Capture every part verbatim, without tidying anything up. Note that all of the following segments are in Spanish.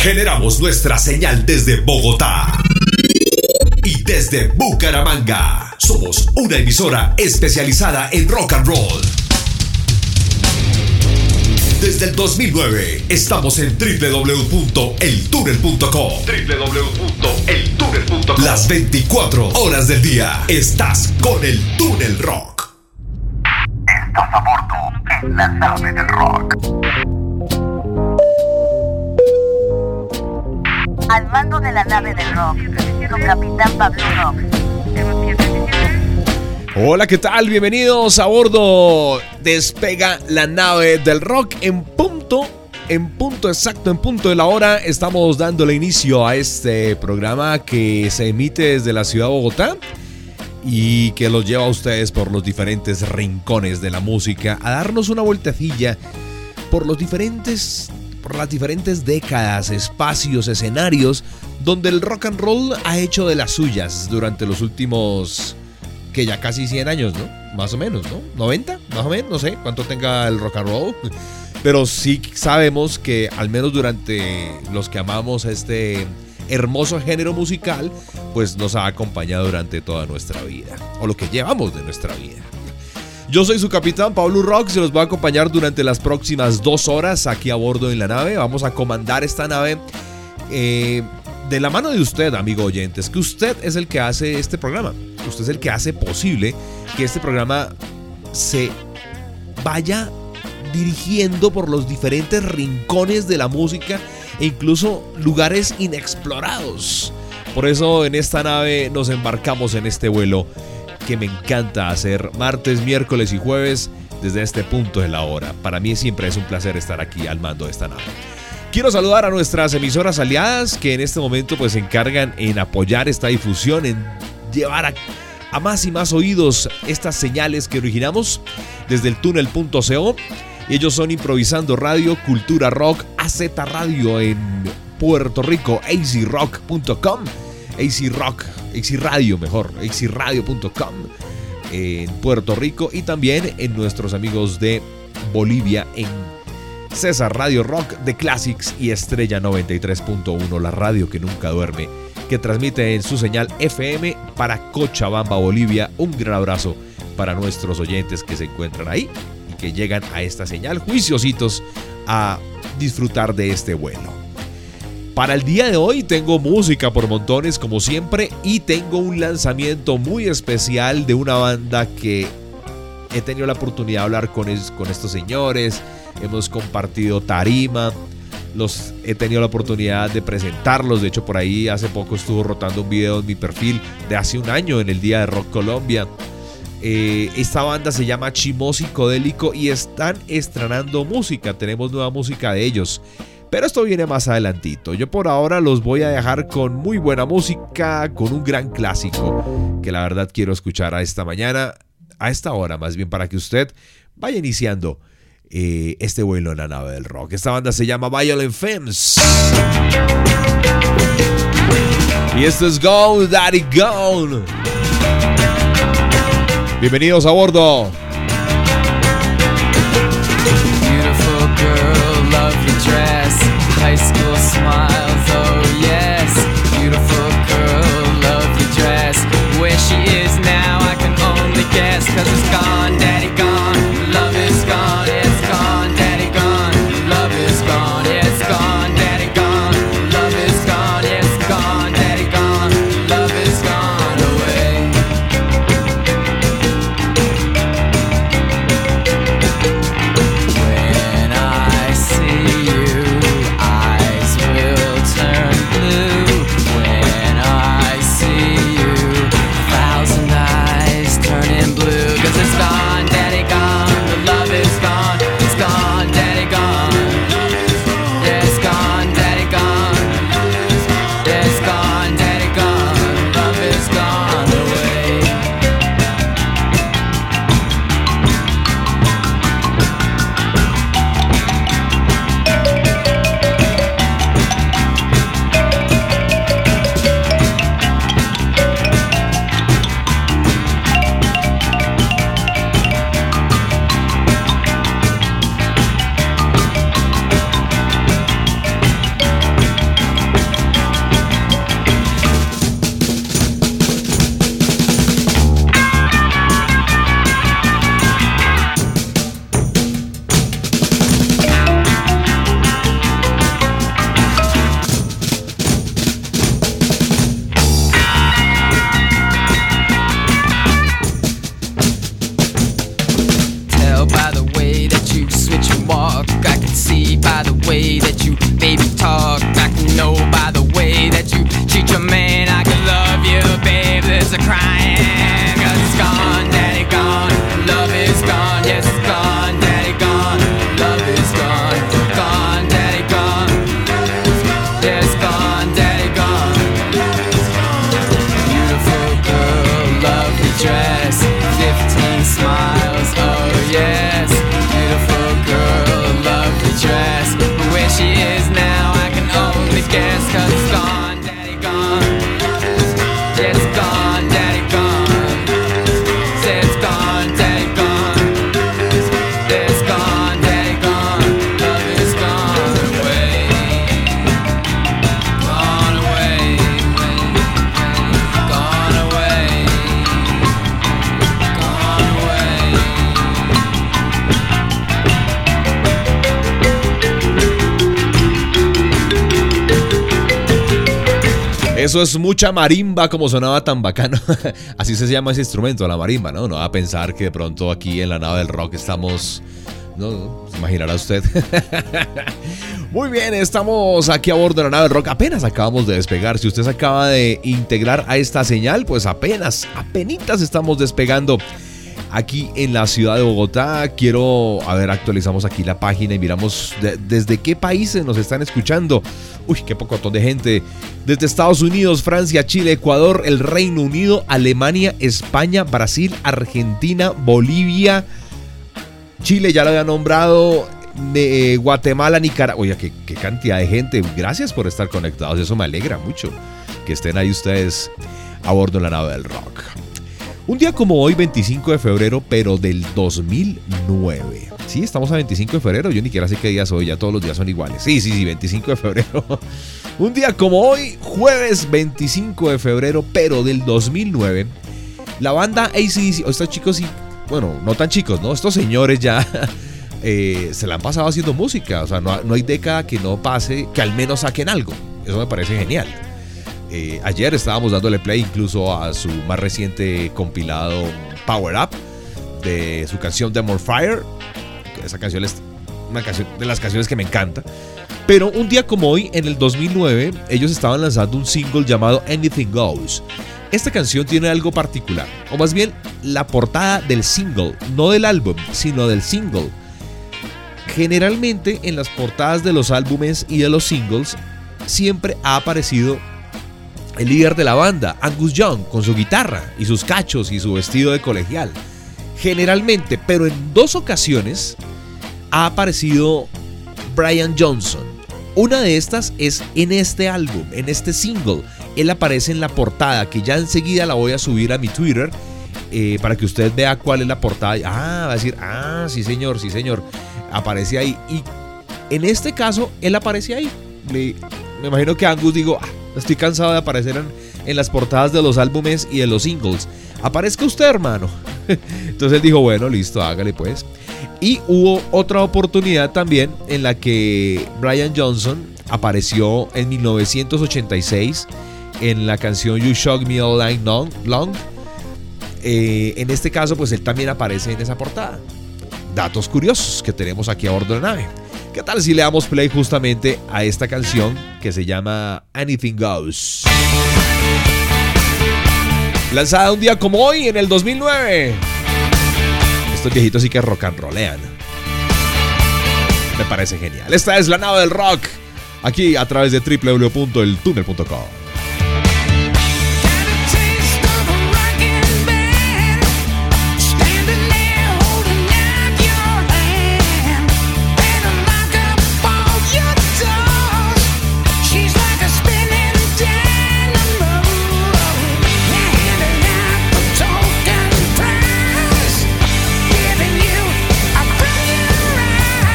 Generamos nuestra señal desde Bogotá y desde Bucaramanga. Somos una emisora especializada en rock and roll. Desde el dos mil nueve estamos en doble u doble u doble u punto el túnel punto com. doble u doble u doble u punto el túnel punto com. Las veinticuatro horas del día estás con el Túnel Rock. Estás a bordo en la nave del rock. Al mando de la nave del rock, su capitán Pablo Rock. Hola, ¿qué tal? Bienvenidos a bordo. Despega la nave del rock en punto, en punto exacto, en punto de la hora. Estamos dándole inicio a este programa que se emite desde la ciudad de Bogotá y que los lleva a ustedes por los diferentes rincones de la música, a darnos una vueltecilla por los diferentes, por las diferentes décadas, espacios, escenarios donde el rock and roll ha hecho de las suyas durante los últimos, que ya casi cien años, ¿no? Más o menos, ¿no? ¿noventa? Más o menos, no sé cuánto tenga el rock and roll. Pero sí sabemos que al menos durante los que amamos este hermoso género musical, pues nos ha acompañado durante toda nuestra vida, o lo que llevamos de nuestra vida. Yo soy su capitán Pablo Rock, se los va a acompañar durante las próximas dos horas aquí a bordo en la nave. Vamos a comandar esta nave eh, de la mano de usted, amigo oyentes, que usted es el que hace este programa. Usted es el que hace posible que este programa se vaya dirigiendo por los diferentes rincones de la música e incluso lugares inexplorados. Por eso en esta nave nos embarcamos en este vuelo que me encanta hacer martes, miércoles y jueves desde este punto de la hora. Para mí siempre es un placer estar aquí al mando de esta nave. Quiero saludar a nuestras emisoras aliadas que en este momento pues se encargan en apoyar esta difusión, en llevar a, a más y más oídos estas señales que originamos desde el túnel punto co. Ellos son Improvisando Radio, Cultura Rock, A Z Radio en Puerto Rico, a z rock punto com, A Z Rock, A Z Radio mejor, a z radio punto com en Puerto Rico, y también en nuestros amigos de Bolivia en César Radio Rock de Classics y Estrella noventa y tres punto uno, la radio que nunca duerme, que transmite en su señal F M para Cochabamba, Bolivia. Un gran abrazo para nuestros oyentes que se encuentran ahí y que llegan a esta señal juiciositos a disfrutar de este vuelo. Para el día de hoy tengo música por montones como siempre, y tengo un lanzamiento muy especial de una banda que he tenido la oportunidad de hablar con, es, con estos señores. Hemos compartido tarima, los he tenido la oportunidad de presentarlos. De hecho, por ahí hace poco estuvo rotando un video en mi perfil de hace un año en el Día de Rock Colombia. Eh, esta banda se llama Chimó Psicodélico y están estrenando música. Tenemos nueva música de ellos, pero esto viene más adelantito. Yo por ahora los voy a dejar con muy buena música, con un gran clásico que la verdad quiero escuchar a esta mañana, a esta hora más bien, para que usted vaya iniciando Eh, este vuelo en la nave del rock. Esta banda se llama Violent Femmes y esto es Go Daddy Gone. Bienvenidos a bordo. Beautiful girl, lovely dress, high school smiles, oh yes. Beautiful girl, lovely dress, where she is now I can only guess, cause it's gone, daddy gone, love is gone, it's gone, daddy gone, love is gone, it's gone, daddy gone, love is gone, it's gone, daddy gone, love is gone away. Eso es mucha marimba, como sonaba tan bacano. Así se llama ese instrumento, la marimba, ¿no? No va a pensar que de pronto aquí en la nave del rock estamos... No, no, se imaginará usted. Muy bien, estamos aquí a bordo de la nave del rock. Apenas acabamos de despegar. Si usted se acaba de integrar a esta señal, pues apenas, apenitas estamos despegando aquí en la ciudad de Bogotá. Quiero, a ver, actualizamos aquí la página y miramos de, desde qué países nos están escuchando. Uy, qué pocotón de gente. Desde Estados Unidos, Francia, Chile, Ecuador, el Reino Unido, Alemania, España, Brasil, Argentina, Bolivia, Chile, ya lo había nombrado, de Guatemala, Nicaragua. Oye, qué, qué cantidad de gente. Gracias por estar conectados. Eso me alegra mucho que estén ahí ustedes a bordo de la nave del rock. Un día como hoy, veinticinco de febrero, pero del dos mil nueve. Sí, estamos a veinticinco de febrero. Yo ni siquiera sé qué día es hoy. Ya todos los días son iguales. Sí, sí, sí, veinticinco de febrero. Un día como hoy, jueves veinticinco de febrero, pero del dos mil nueve. La banda A C D C, o estos chicos, bueno, no tan chicos, ¿no? Estos señores ya eh, se la han pasado haciendo música. O sea, no, no hay década que no pase, que al menos saquen algo. Eso me parece genial. Eh, ayer estábamos dándole play incluso a su más reciente compilado Power Up, de su canción The More Fire. Esa canción es una canción de las canciones que me encanta. Pero un día como hoy, en el dos mil nueve, ellos estaban lanzando un single llamado Anything Goes. Esta canción tiene algo particular, o más bien la portada del single, no del álbum, sino del single. Generalmente en las portadas de los álbumes y de los singles siempre ha aparecido el líder de la banda, Angus Young, con su guitarra y sus cachos y su vestido de colegial. Generalmente, pero en dos ocasiones ha aparecido Brian Johnson. Una de estas es en este álbum, en este single. Él aparece en la portada, que ya enseguida la voy a subir a mi Twitter eh, para que usted vea cuál es la portada. Ah, va a decir, ah, sí señor, sí señor, aparece ahí. Y en este caso, él aparece ahí. Le, me imagino que Angus digo, ah, estoy cansado de aparecer en, en las portadas de los álbumes y de los singles. Aparezca usted, hermano. Entonces él dijo, bueno, listo, hágale pues. Y hubo otra oportunidad también en la que Brian Johnson apareció en mil novecientos ochenta y seis en la canción You Shock Me All Night Long. long. Eh, en este caso, pues él también aparece en esa portada. Datos curiosos que tenemos aquí a bordo de la nave. ¿Qué tal si le damos play justamente a esta canción que se llama Anything Goes? Lanzada un día como hoy, en el dos mil nueve. Estos viejitos sí que rock and rollean. Me parece genial. Esta es la nave del rock, aquí a través de doble u doble u doble u punto el túnel punto com.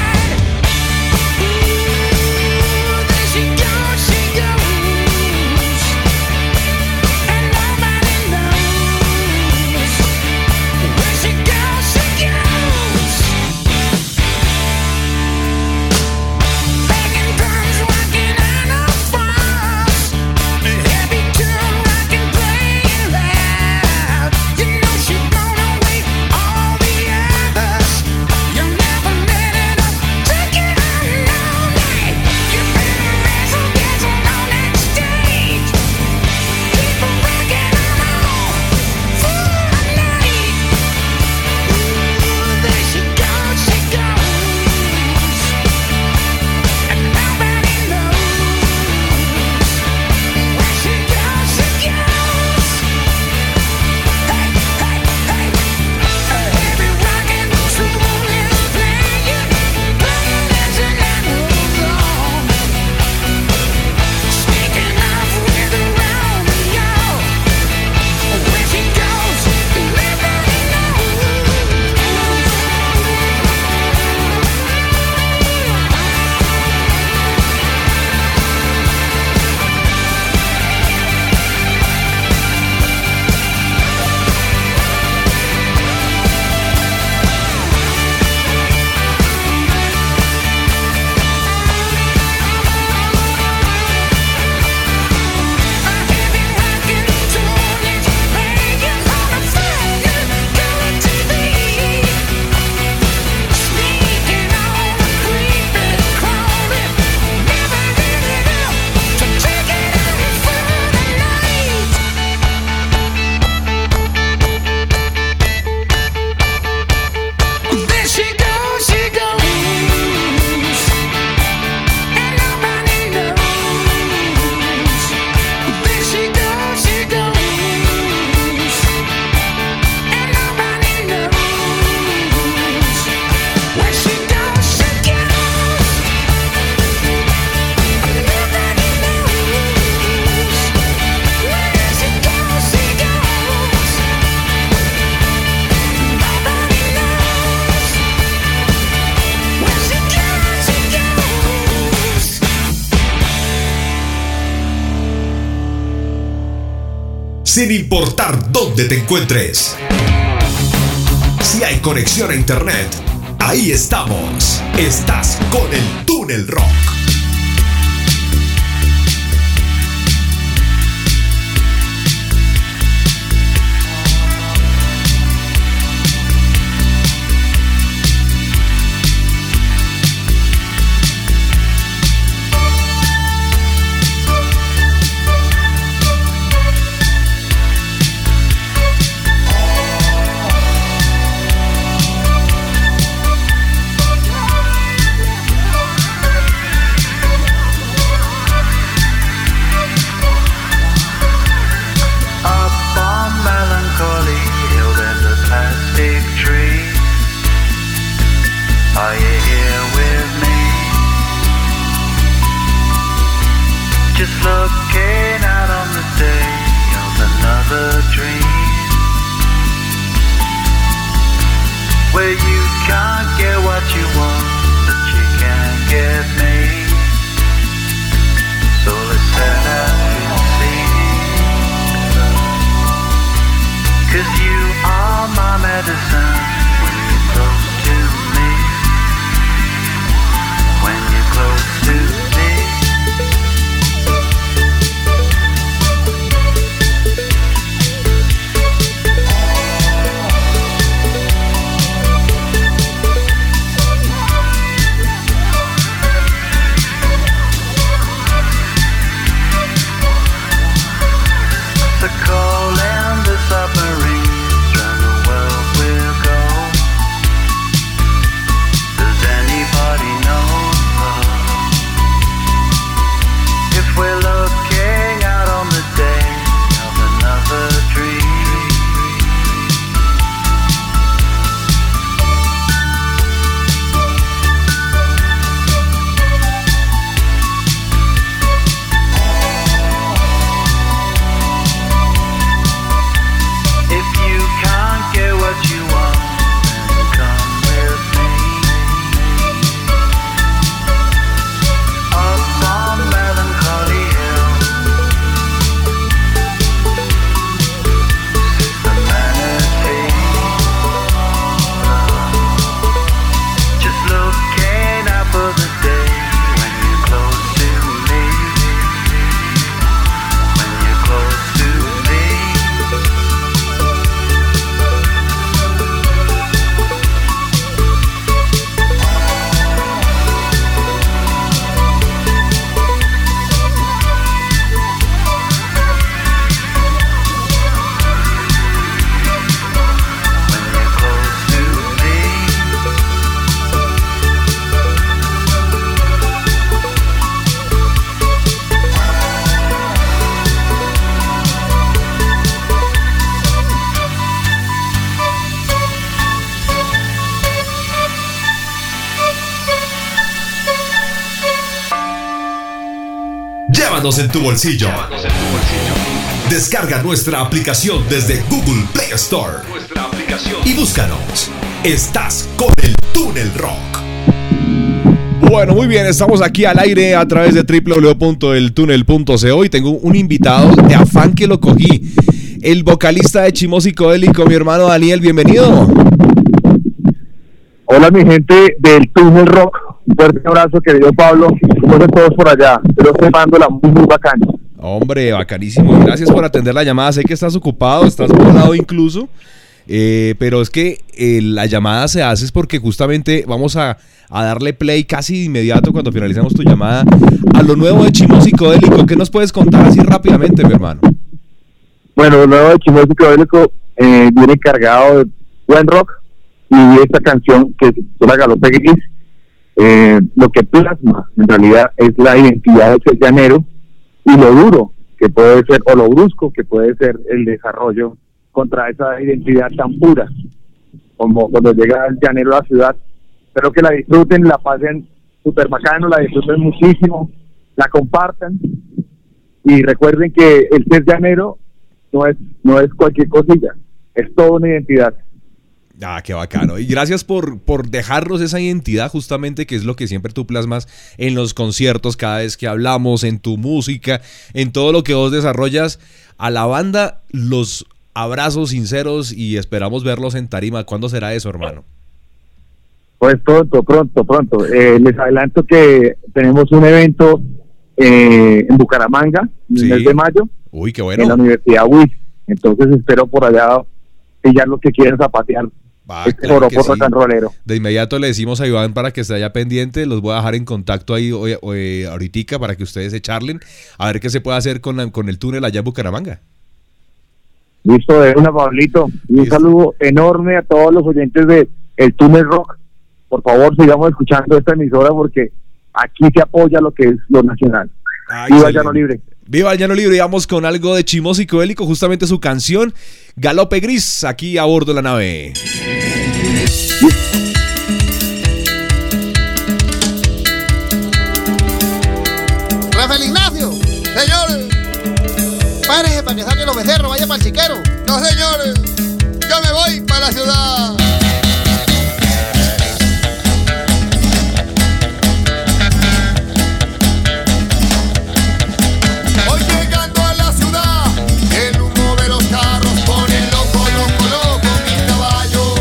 She goes, she goes. sin importar dónde te encuentres. Si hay conexión a internet, ahí estamos. Estás con el Túnel Rock. Llévanos en tu bolsillo. Llévanos en tu bolsillo. Descarga nuestra aplicación desde Google Play Store. Nuestra aplicación. Y búscanos. Estás con el Túnel Rock. Bueno, muy bien, estamos aquí al aire a través de doble u doble u doble u punto el túnel punto co y tengo un invitado de afán que lo cogí. El vocalista de Chimo Psicodélico, mi hermano Daniel, bienvenido. Hola mi gente del Túnel Rock, un fuerte abrazo querido Pablo, ¿cómo están todos por allá? Espero que la muy muy bacana. Hombre, bacanísimo, gracias por atender la llamada, sé que estás ocupado, estás volado incluso, eh, pero es que eh, la llamada se hace es porque justamente vamos a, a darle play casi de inmediato cuando finalicemos tu llamada a lo nuevo de Chimo Psicodélico. ¿Qué nos puedes contar así rápidamente, mi hermano? Bueno, lo nuevo de Chimo Psicodélico eh, viene cargado de buen rock. Y esta canción que se la Galope Gris, eh, lo que plasma en realidad es la identidad de ese llanero y lo duro que puede ser, o lo brusco que puede ser el desarrollo contra esa identidad tan pura como cuando llega el llanero a la ciudad. Espero que la disfruten, la pasen súper bacano, la disfruten muchísimo, la compartan y recuerden que el ser llanero no es, no es cualquier cosilla, es toda una identidad. Ah, qué bacano. Y gracias por, por dejarnos esa identidad, justamente, que es lo que siempre tú plasmas en los conciertos, cada vez que hablamos, en tu música, en todo lo que vos desarrollas. A la banda, los abrazos sinceros y esperamos verlos en tarima. ¿Cuándo será eso, hermano? Pues pronto, pronto, pronto. Eh, les adelanto que tenemos un evento eh, en Bucaramanga, en Sí. el mes de mayo, Uy, qué en la bueno. Universidad U I S. Entonces espero por allá pillar los que quieren zapatear Ah, este claro que joropo sí. rock and rollero. De inmediato le decimos a Iván para que esté allá pendiente. Los voy a dejar en contacto ahí hoy, hoy, ahoritica para que ustedes se charlen a ver qué se puede hacer con, la- con el túnel allá en Bucaramanga. Listo, de una, Pablito. Y un Listo. saludo enorme a todos los oyentes de El Túnel Rock. Por favor, sigamos escuchando esta emisora porque aquí se apoya lo que es lo nacional. Ah, Viva excelente. Llano Libre. Viva el Llano Libre. Y vamos con algo de Chimo Psicodélico, justamente su canción Galope Gris, aquí a bordo de la nave. Rafael Ignacio, señor, párese para que saque los becerros, vaya para el chiquero. No, señor, yo me voy para la ciudad. Voy llegando a la ciudad, el humo de los carros pone loco, loco, loco mi caballo.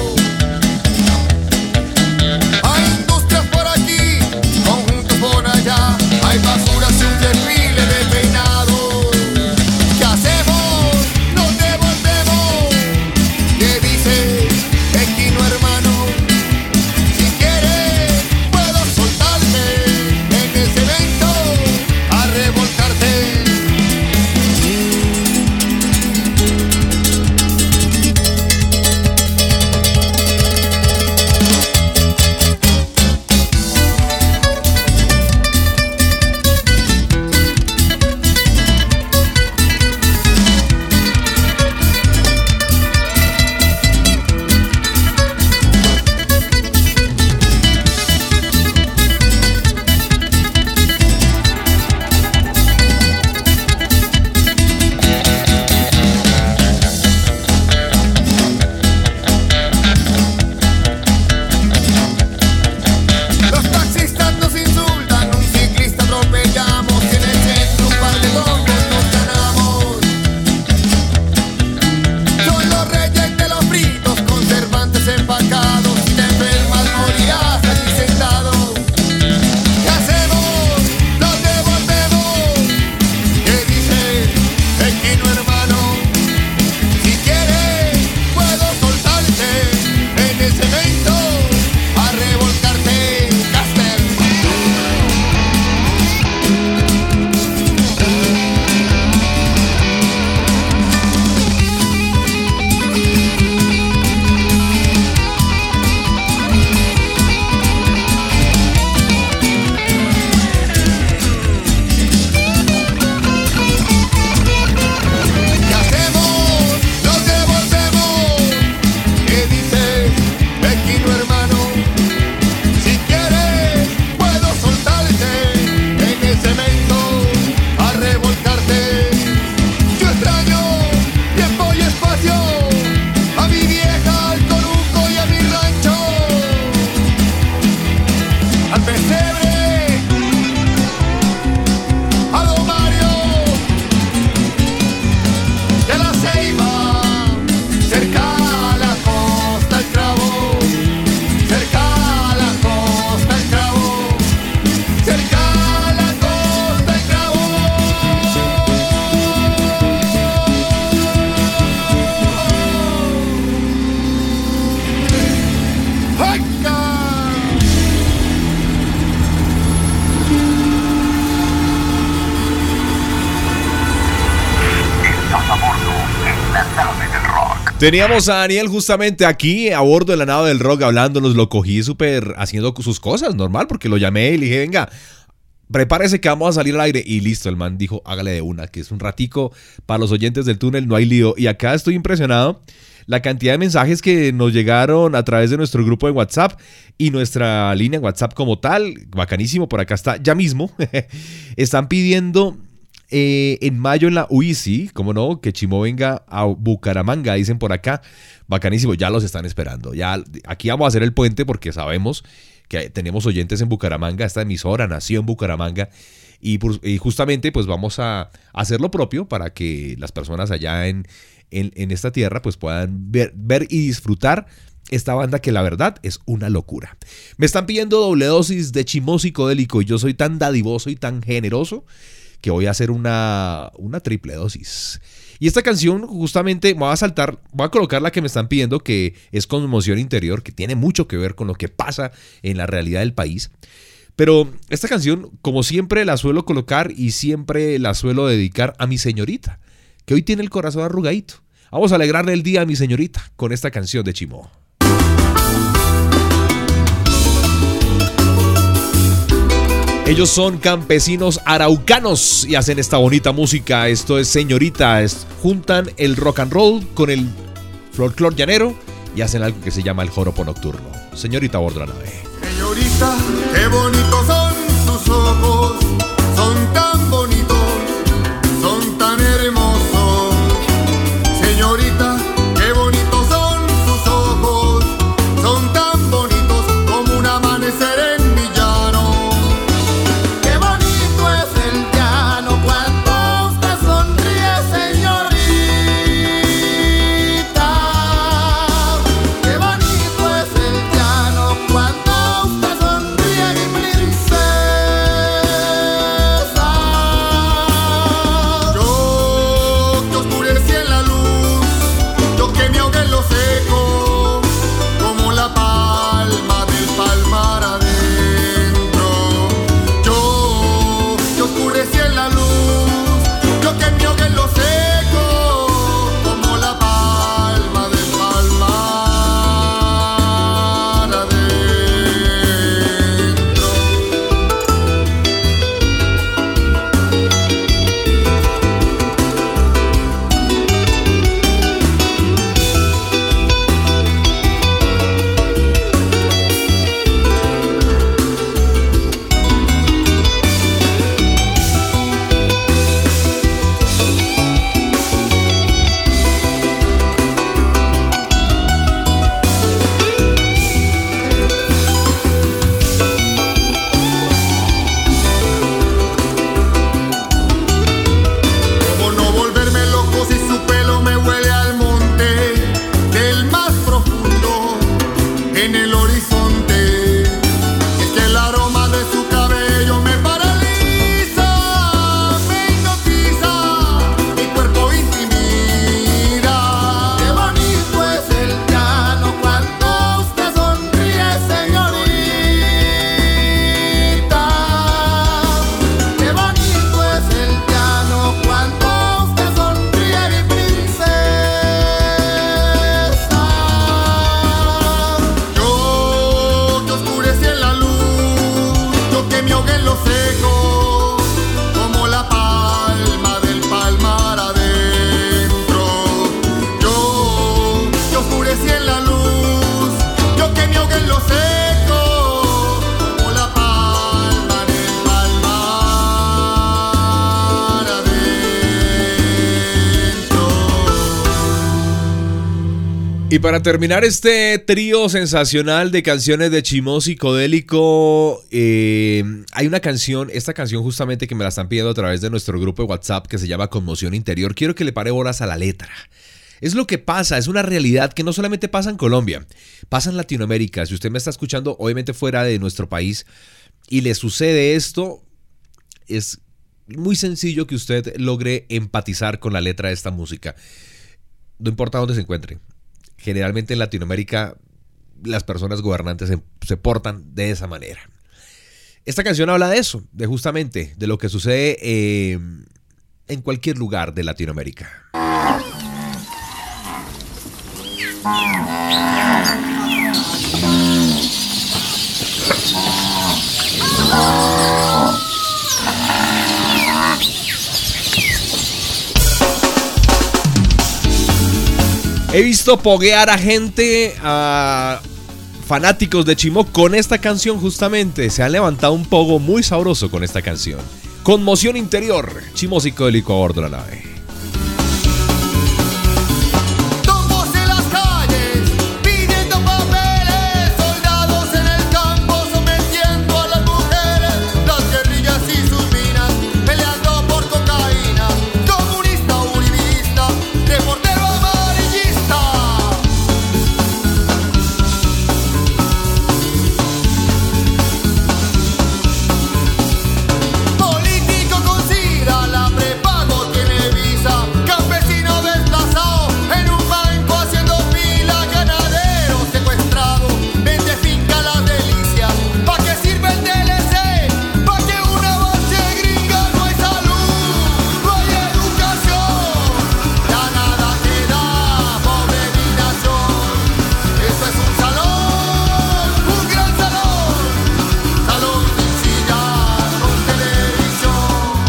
Hay industrias por aquí, conjuntos por allá, hay basuras y un desfile de peinados. ¿Qué hacemos? Nos devolvemos. ¿Qué dice Equino hermano? Si quieres puedo soltarte en ese evento a revolcarte. Los taxistas nos insultan, un ciclista atropellamos y en el centro un par de bombos nos ganamos. Son los reyes de los fritos, conservantes empacados, si te enfermas morirás allí sentado. ¿Qué hacemos? Los devolvemos. ¿Qué dice Equino hermano? Si quieres puedo soltarte en el cemento a revolcarte, Caster. ¿Qué hacemos? Los devolvemos. ¿Qué dice Equino hermano? Si quieres puedo soltarte en el cemento a revolcarte. Yo extraño tiempo y espacio, a mi vieja, al conuco y a mi rancho, al pesebre, a don Mario de la Ceiba, cerca a la costa el Cravo, cerca a la costa el Cravo, cerca a la costa el Cravo. ¡Venga! Estás a bordo en la nave del rock. Teníamos a Daniel justamente aquí a bordo de la nave del rock hablándonos. Lo cogí súper haciendo sus cosas, normal, porque lo llamé y le dije, venga, prepárese que vamos a salir al aire. Y listo, el man dijo, hágale de una, que es un ratico para los oyentes del túnel, no hay lío. Y acá estoy impresionado la cantidad de mensajes que nos llegaron a través de nuestro grupo de WhatsApp y nuestra línea en WhatsApp como tal. Bacanísimo, por acá está ya mismo. Están pidiendo eh, en mayo en la U I C I, como no, que Chimó venga a Bucaramanga, dicen por acá. Bacanísimo, ya los están esperando. Ya, aquí vamos a hacer el puente porque sabemos que tenemos oyentes en Bucaramanga. Esta emisora nació en Bucaramanga. Y, y justamente pues vamos a hacer lo propio para que las personas allá en, en, en esta tierra pues puedan ver, ver y disfrutar esta banda que la verdad es una locura. Me están pidiendo doble dosis de Chimó psicodélico y yo soy tan dadivoso y tan generoso que voy a hacer una, una triple dosis. Y esta canción justamente me voy a saltar, voy a colocar la que me están pidiendo, que es Conmoción Interior, que tiene mucho que ver con lo que pasa en la realidad del país. Pero esta canción, como siempre, la suelo colocar y siempre la suelo dedicar a mi señorita, que hoy tiene el corazón arrugadito. Vamos a alegrarle el día a mi señorita con esta canción de Chimó. Ellos son campesinos araucanos y hacen esta bonita música. Esto es Señorita. Es, juntan el rock and roll con el folclore llanero y hacen algo que se llama el joropo nocturno. Señorita a bordo de la nave. Señorita, qué bonitos son sus ojos, son tan bonitos, son tan hermosos. Señorita, qué bonitos son sus ojos, son tan bonitos como un amanecer en mi llano. Qué bonito es el llano cuando usted sonríe, señorita. Qué bonito es el llano cuando usted sonríe, mi princesa. Yo que oscurecí en la luz, yo que me ahogué en lo seco, como la palma del palmar adentro. Yo que oscurecí en la luz, yo que me ahogué en lo seco, como la palma del palmar adentro. ¿Cómo no volverme loco si su pelo me huele al monte del más profundo en el horizonte? Es que el aroma de su cabello me paraliza, me hipnotiza, mi cuerpo intimida. Qué bonito es el llano cuando usted sonríe, señorita. Qué bonito es el llano cuando usted sonríe, mi princesa. Yo que oscurecí en la luz, yo que me ahogué en lo seco, como la palma del palmar adentro. Yo que oscurecí en la luz, yo que me ahogué en lo seco, como la palma del palmar adentro. Y para terminar este trío sensacional de canciones de Chimó psicodélico, eh, hay una canción, esta canción justamente que me la están pidiendo a través de nuestro grupo de WhatsApp que se llama Conmoción Interior. Quiero que le pare bolas a la letra. Es lo que pasa, es una realidad que no solamente pasa en Colombia, pasa en Latinoamérica. Si usted me está escuchando, obviamente fuera de nuestro país, y le sucede esto, es muy sencillo que usted logre empatizar con la letra de esta música. No importa dónde se encuentre. Generalmente en Latinoamérica las personas gobernantes se, se portan de esa manera. Esta canción habla de eso, de justamente de lo que sucede eh, en cualquier lugar de Latinoamérica. He visto poguear a gente, a fanáticos de Chimó con esta canción justamente. Se han levantado un pogo muy sabroso con esta canción. Conmoción interior, chimo psicodélico a bordo de la nave. Tombos en las calles, pidiendo papeles, soldados en el campo sometiendo a las mujeres, las guerrillas y sus minas, peleando por cocaína, comunista, uribista, reportero amarillista. Político con sida, la prepago tiene visa. Campesino desplazado en un banco haciendo fila. Ganadero secuestrado, vende finca las delicias. ¿Pa' qué sirve el D L C? ¿Pa' que una base gringa? No hay salud, no hay educación. Ya nada queda, pobre mi nación. Esto es un salón, un gran salón. Salón sin sillas, con televisión.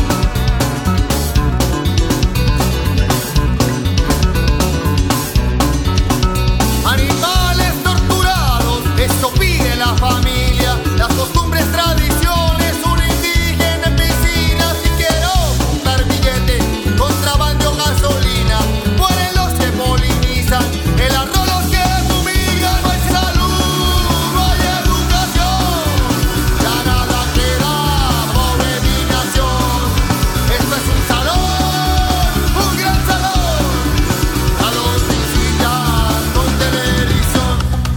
Animales torturados, eso pide la familia. Las costumbres, tradiciones, un indígena en piscina. Si quiero juntar billete, contrabando gasolina. Mueren los que polinizan, el arroz los que fumigan. No hay salud, no hay educación. Ya nada queda, pobre mi nación. Esto es un salón, un gran salón. Salón sin sillas, con televisión.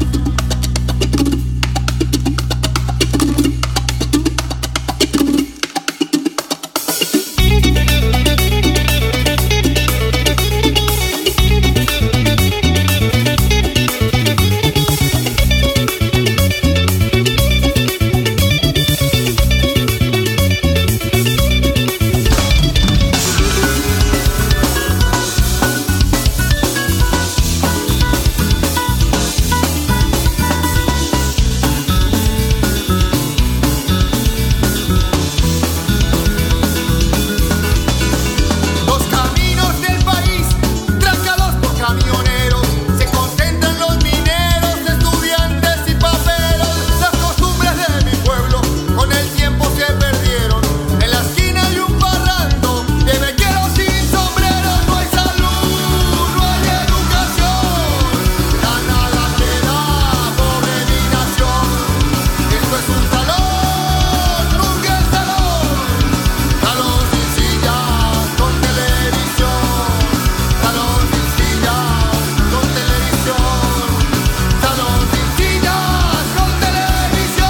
Los caminos del país, trancados por camioneros, se concentran los mineros, estudiantes y paperos. Las costumbres de mi pueblo con el tiempo se perdieron. En la esquina hay un parrando de mequeros sin sombreros. No hay salud, no hay educación. Ya nada queda, pobre mi nación. Esto es un salón, un gran salón. Salón sin sillas, con televisión. Salón sin sillas, con televisión. Salón sin sillas, con televisión.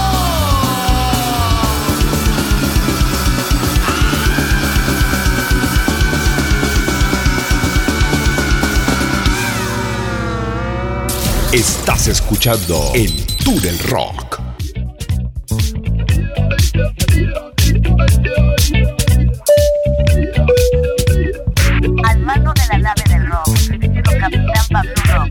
Estás escuchando el Túnel Rock. Al mando de la nave del rock, nuestro capitán Pablo Rock.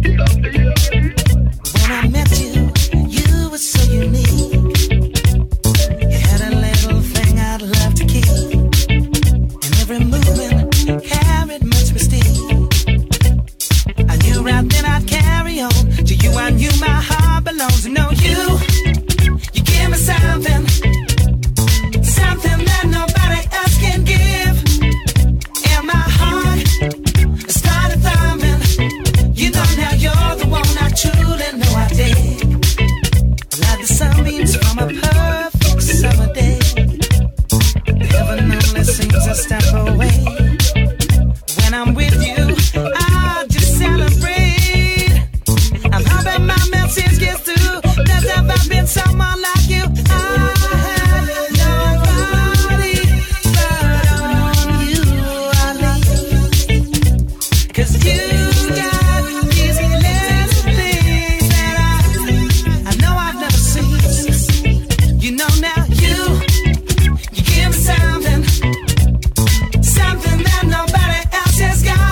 When I met you, you were so unique. You had a little thing I'd love to keep, and every movement carried much mystique. I knew right then I'd carry on. To you I knew my heart belongs. To know you, you give me something, something that nobody else can give. And my heart started thumping. You know now you're the one I truly know I dig. Like the sunbeams from a perfect summer day. Heaven only seems a step away. When I'm with you, I just celebrate. I'm hoping my message gets through. There's never been someone like you. I have nobody but on you I lean. 'Cause you got these little things that I, I know I've never seen. You know now you, you give me something, something that nobody else has got.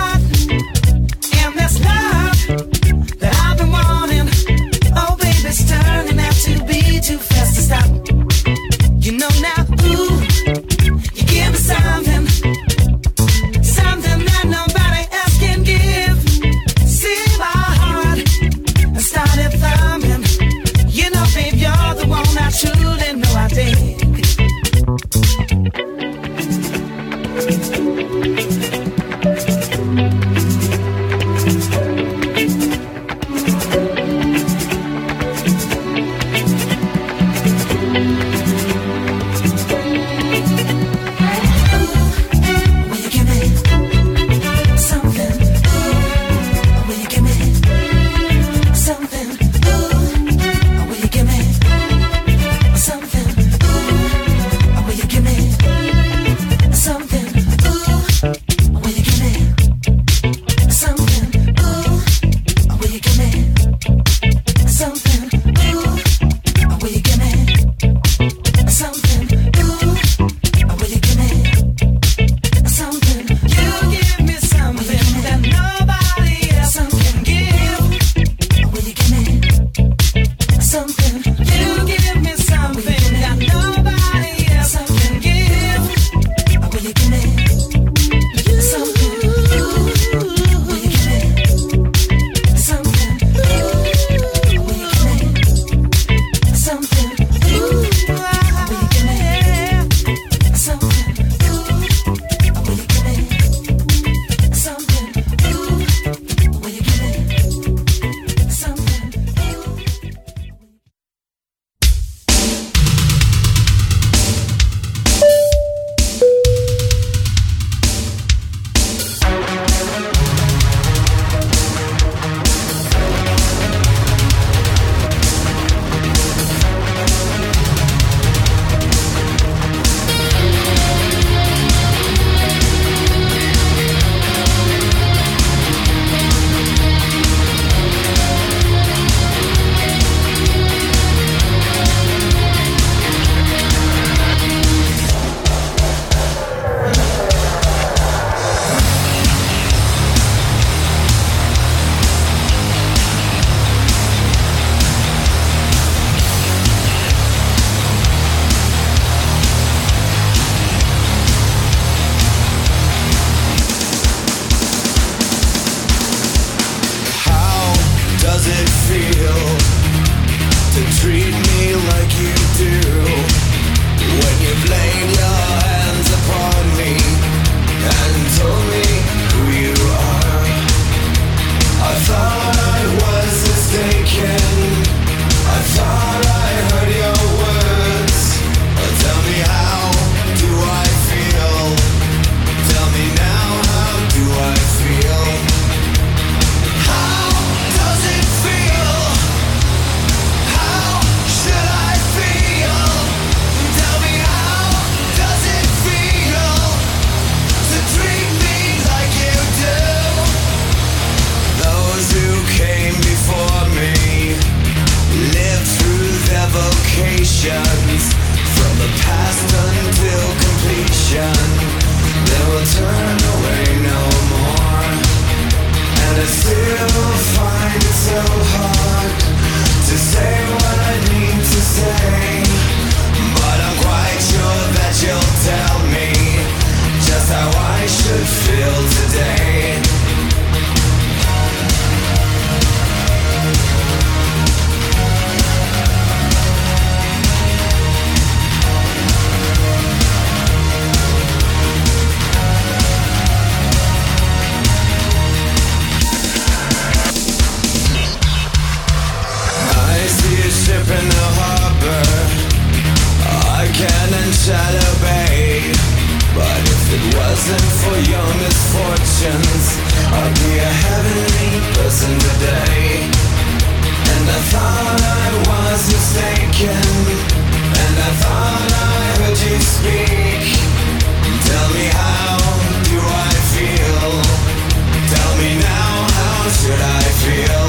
wasn't for your misfortunes, I'd be a heavenly person today. And I thought I was mistaken, and I thought I heard you speak. Tell me, how do I feel? Tell me now, how should I feel?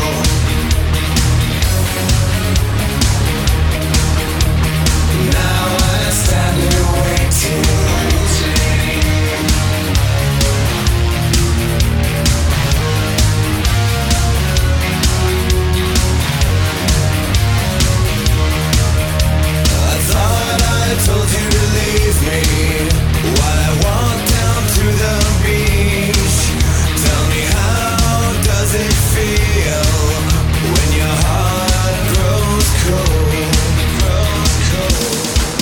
Now I stand here waiting. I told you to leave me while I walk down to the beach. Tell me, how does it feel when your heart grows cold, grows cold?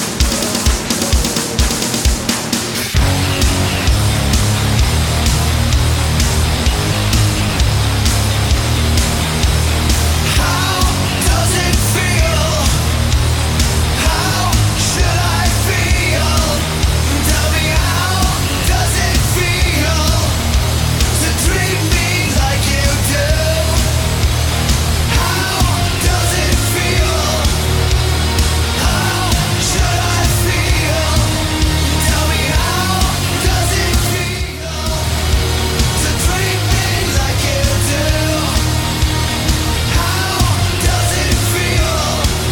How does it feel? How should I feel? Tell me, how does it feel to treat me like you do? How does it feel? How should I feel? Tell me, how does it feel to treat me like you do? How does it feel?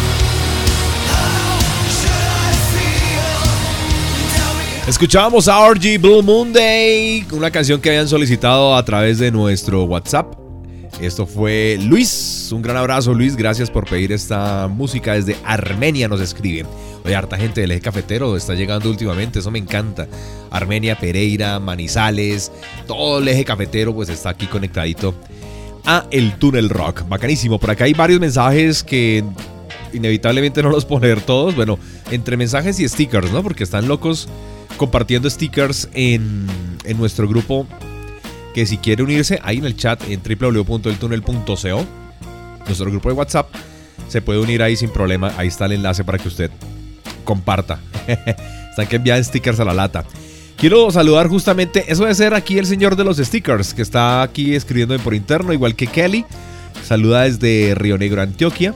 How should I feel? Tell me. Escuchábamos a R G Blue Monday, una canción que habían solicitado a través de nuestro WhatsApp. Esto fue Luis. Un gran abrazo, Luis. Gracias por pedir esta música. Desde Armenia nos escribe. Oye, harta gente del eje cafetero está llegando últimamente. Eso me encanta. Armenia, Pereira, Manizales, todo el eje cafetero pues está aquí conectadito a El Túnel Rock. Bacanísimo. Por acá hay varios mensajes que inevitablemente no los poner todos. Bueno, entre mensajes y stickers, ¿no? Porque están locos compartiendo stickers en, en nuestro grupo. Que si quiere unirse, ahí en el chat en doble u doble u doble u punto el túnel punto co, nuestro grupo de WhatsApp, se puede unir ahí sin problema. Ahí está el enlace para que usted comparta. Están que envían stickers a la lata. Quiero saludar justamente, eso debe ser aquí el señor de los stickers, que está aquí escribiendo por interno, igual que Kelly. Saluda desde Río Negro, Antioquia.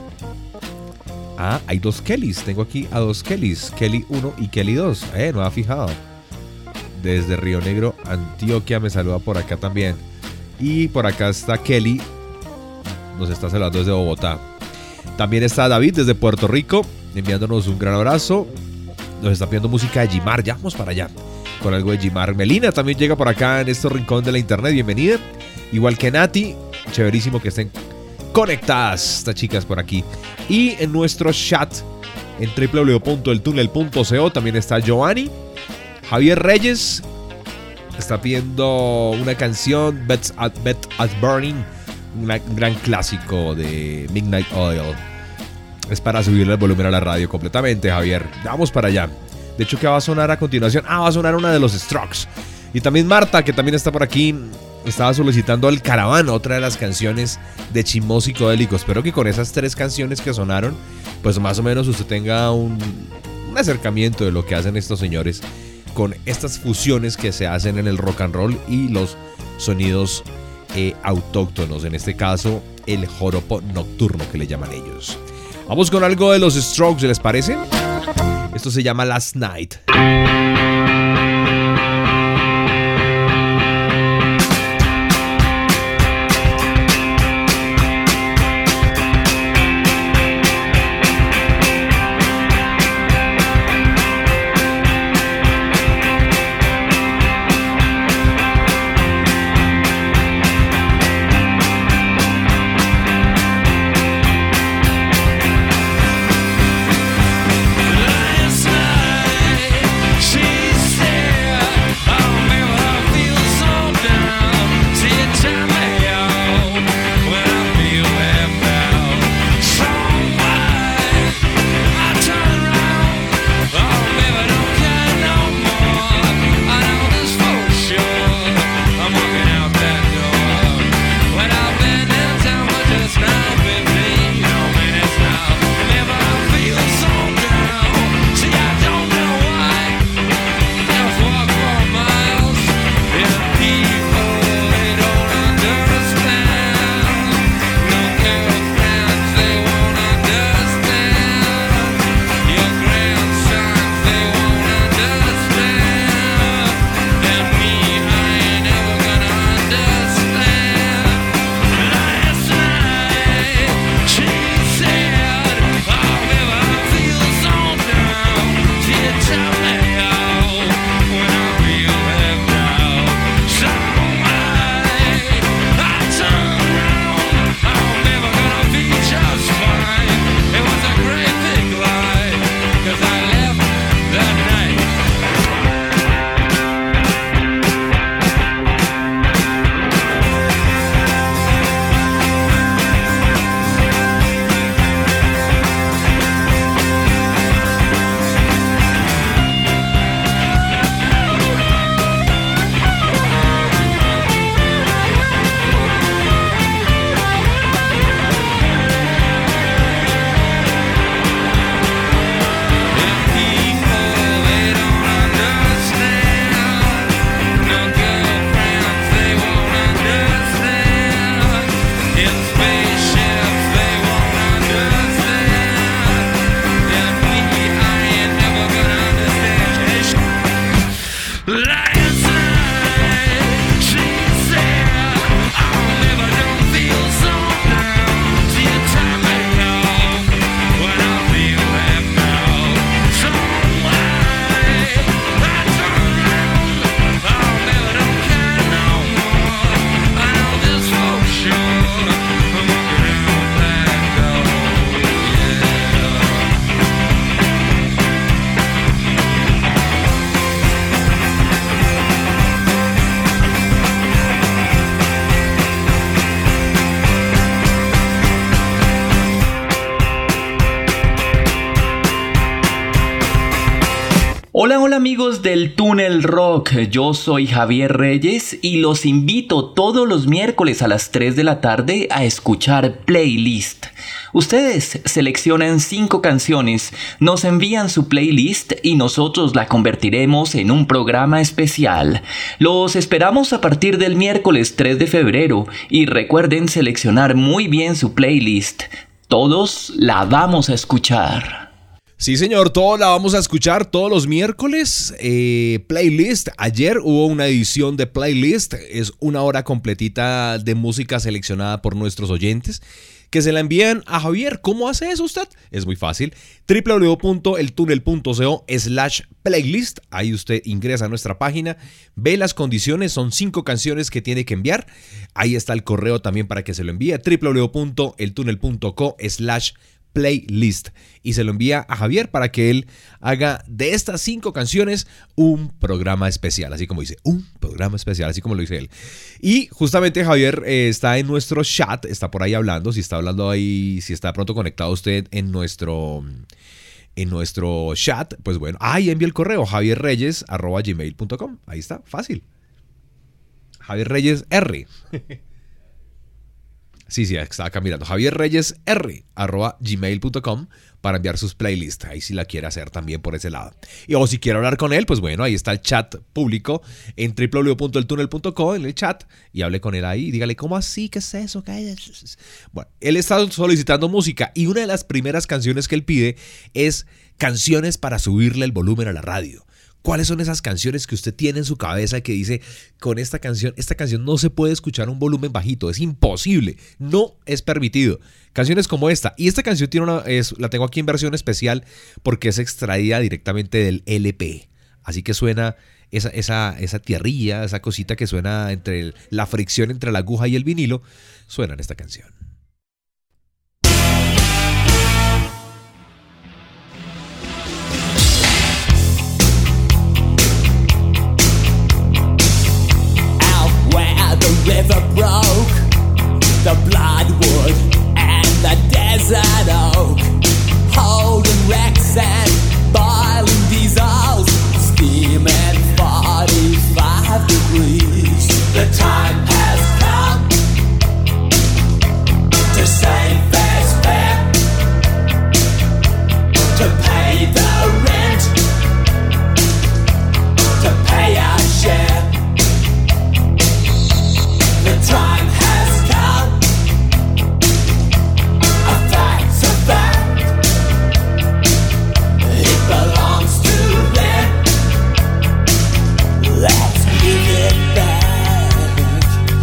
Ah, hay dos Kellys. Tengo aquí a dos Kellys. Kelly uno y Kelly dos. Eh, no había fijado. Desde Río Negro, Antioquia, me saluda por acá también. Y por acá está Kelly. Nos está saludando desde Bogotá. También está David desde Puerto Rico, enviándonos un gran abrazo. Nos está pidiendo música de Jimar. Ya vamos para allá con algo de Jimar. Melina también llega por acá en este rincón de la internet. Bienvenida. Igual que Nati. Chéverísimo que estén conectadas estas chicas por aquí. Y en nuestro chat en doble u doble u doble u punto el túnel punto co también está Giovanni. Javier Reyes está pidiendo una canción, Beds at, Bed at Burning, una, un gran clásico de Midnight Oil. Es para subirle el volumen a la radio completamente, Javier. Vamos para allá. De hecho, ¿qué va a sonar a continuación? Ah, va a sonar una de los Strokes. Y también Marta, que también está por aquí, estaba solicitando El Caravana, otra de las canciones de Chimó Psicodélico. Espero que con esas tres canciones que sonaron, pues más o menos usted tenga un, un acercamiento de lo que hacen estos señores con estas fusiones que se hacen en el rock and roll y los sonidos eh, autóctonos, en este caso el joropo nocturno que le llaman ellos. Vamos con algo de los Strokes, ¿les parece? Esto se llama Last Night. Last night, she Hola, hola amigos del Túnel Rock, yo soy Javier Reyes y los invito todos los miércoles a las tres de la tarde a escuchar Playlist. Ustedes seleccionan cinco canciones, nos envían su playlist y nosotros la convertiremos en un programa especial. Los esperamos a partir del miércoles tres de febrero y recuerden seleccionar muy bien su playlist. Todos la vamos a escuchar. Sí, señor, todos la vamos a escuchar todos los miércoles. Eh, playlist, ayer hubo una edición de Playlist, es una hora completita de música seleccionada por nuestros oyentes que se la envían a Javier. ¿Cómo hace eso usted? Es muy fácil, doble u doble u doble u punto el túnel punto co slash playlist. Ahí usted ingresa a nuestra página, ve las condiciones, son cinco canciones que tiene que enviar. Ahí está el correo también para que se lo envíe, doble u doble u doble u punto el túnel punto co slash playlist, y se lo envía a Javier para que él haga de estas cinco canciones un programa especial, así como dice, un programa especial, así como lo dice él. Y justamente Javier eh, está en nuestro chat, está por ahí hablando, si está hablando ahí, si está pronto conectado usted en nuestro en nuestro chat, pues bueno, ahí envía el correo javierreyes arroba gmail punto com, ahí está, fácil. Javier Reyes R. Sí, sí, estaba acá mirando. Javier Reyes R arroba gmail punto com para enviar sus playlists. Ahí si la quiere hacer también por ese lado. Y o si quiere hablar con él, pues bueno, ahí está el chat público en doble u doble u doble u punto el túnel punto co, en el chat, y hable con él ahí. Dígale, ¿cómo así? ¿Qué es eso? ¿Qué es? Bueno, él está solicitando música y una de las primeras canciones que él pide es canciones para subirle el volumen a la radio. ¿Cuáles son esas canciones que usted tiene en su cabeza que dice, con esta canción, esta canción no se puede escuchar un volumen bajito, es imposible, no es permitido? Canciones como esta, y esta canción tiene una, es, la tengo aquí en versión especial porque es extraída directamente del L P, así que suena esa, esa, esa tierrilla, esa cosita que suena entre el, la fricción entre la aguja y el vinilo, suena en esta canción. The river broke, the bloodwood and the desert oak, holding wrecks and boiling diesels, steaming forty-five degrees. The time has come to save fair's fair, to pay the rent, to pay our share. The time has come, a fact's a fact, it belongs to them, let's give it back.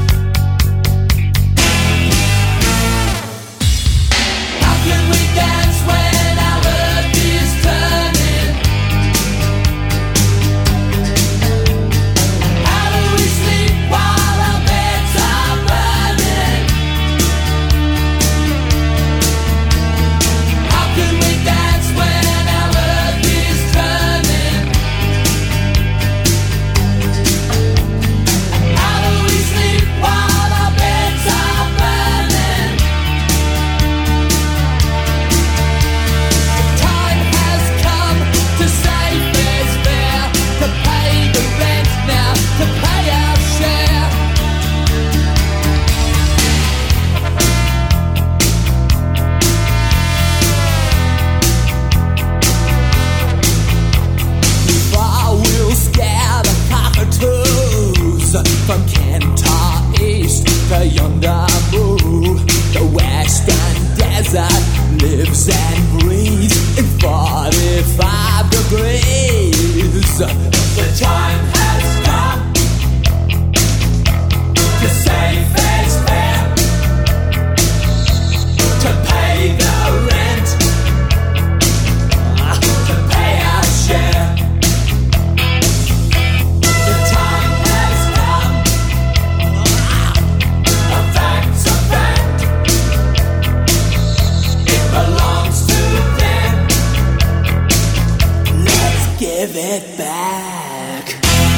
How can we dance when our earth is turning? How do we sleep while our beds are burning? How can we dance when our earth is turning? How do we sleep while our beds are burning? The time has come to save fair's fair, to pay the rent now, to pay our share. Before we'll scare the cockatoos from Kentar East to yonder move, the western desert lives and breathes in forty-five degrees. The time has come to save fair's fair, to pay the rent, to pay our share. The time has come, a fact's a fact, it belongs to them, let's give it back.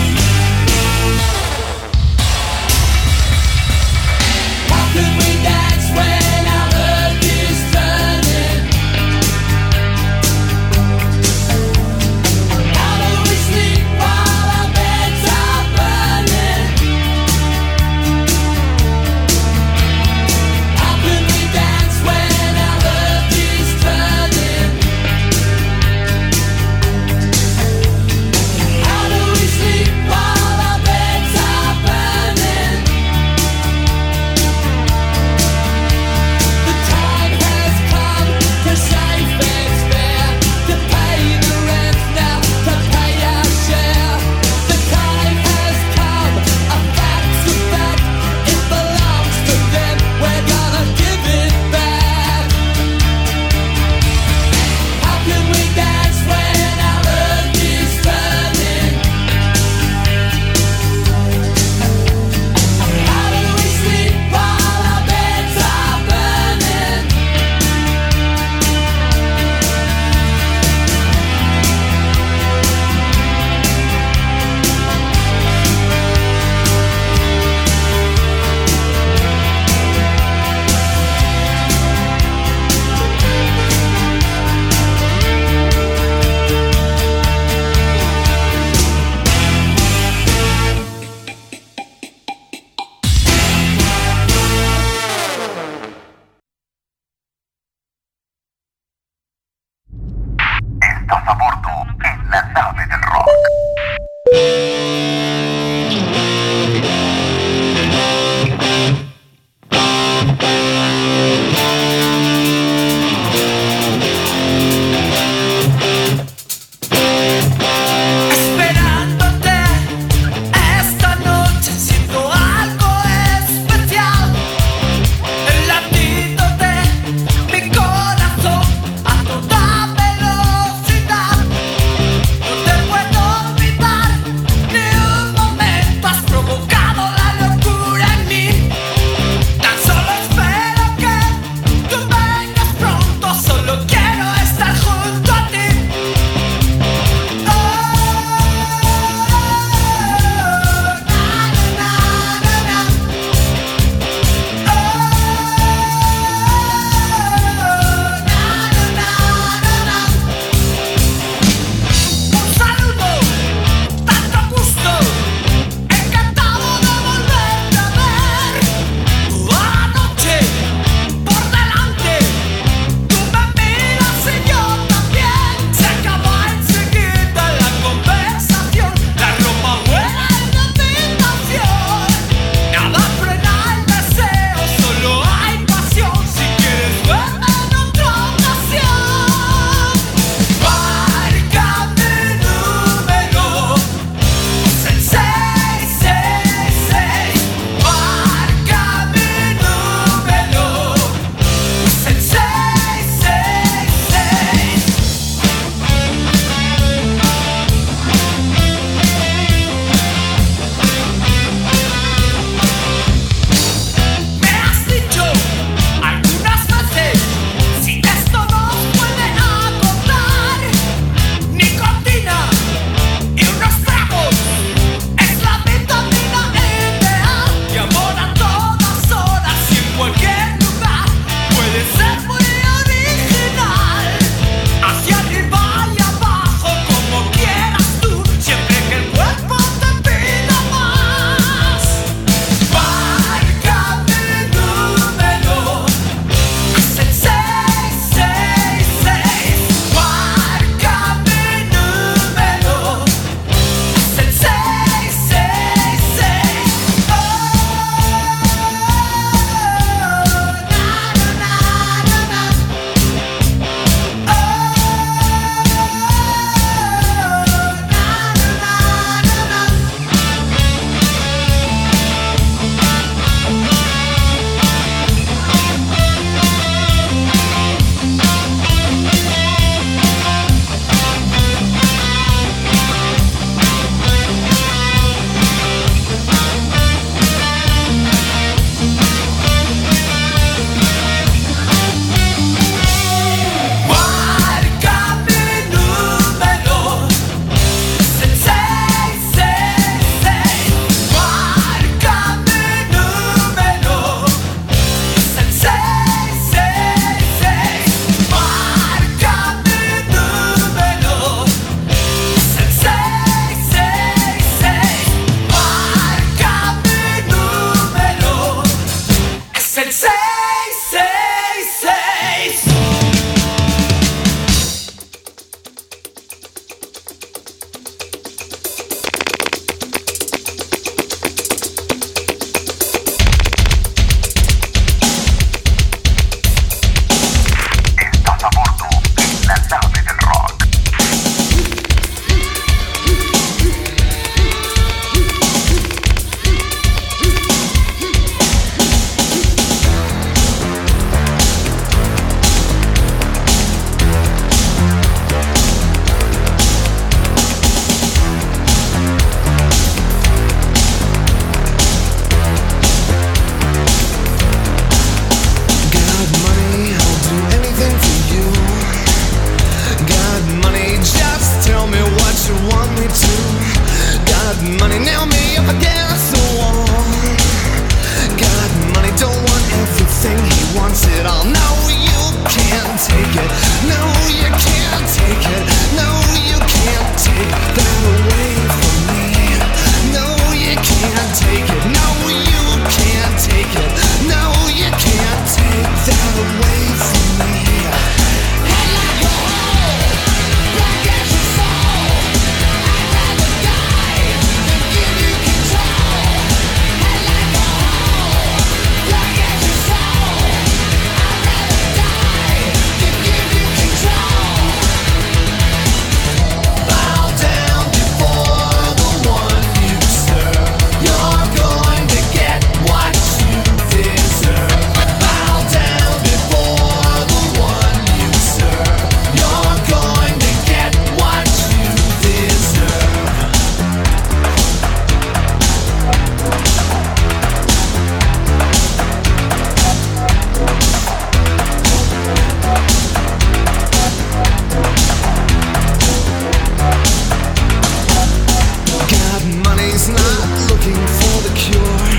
for the cure.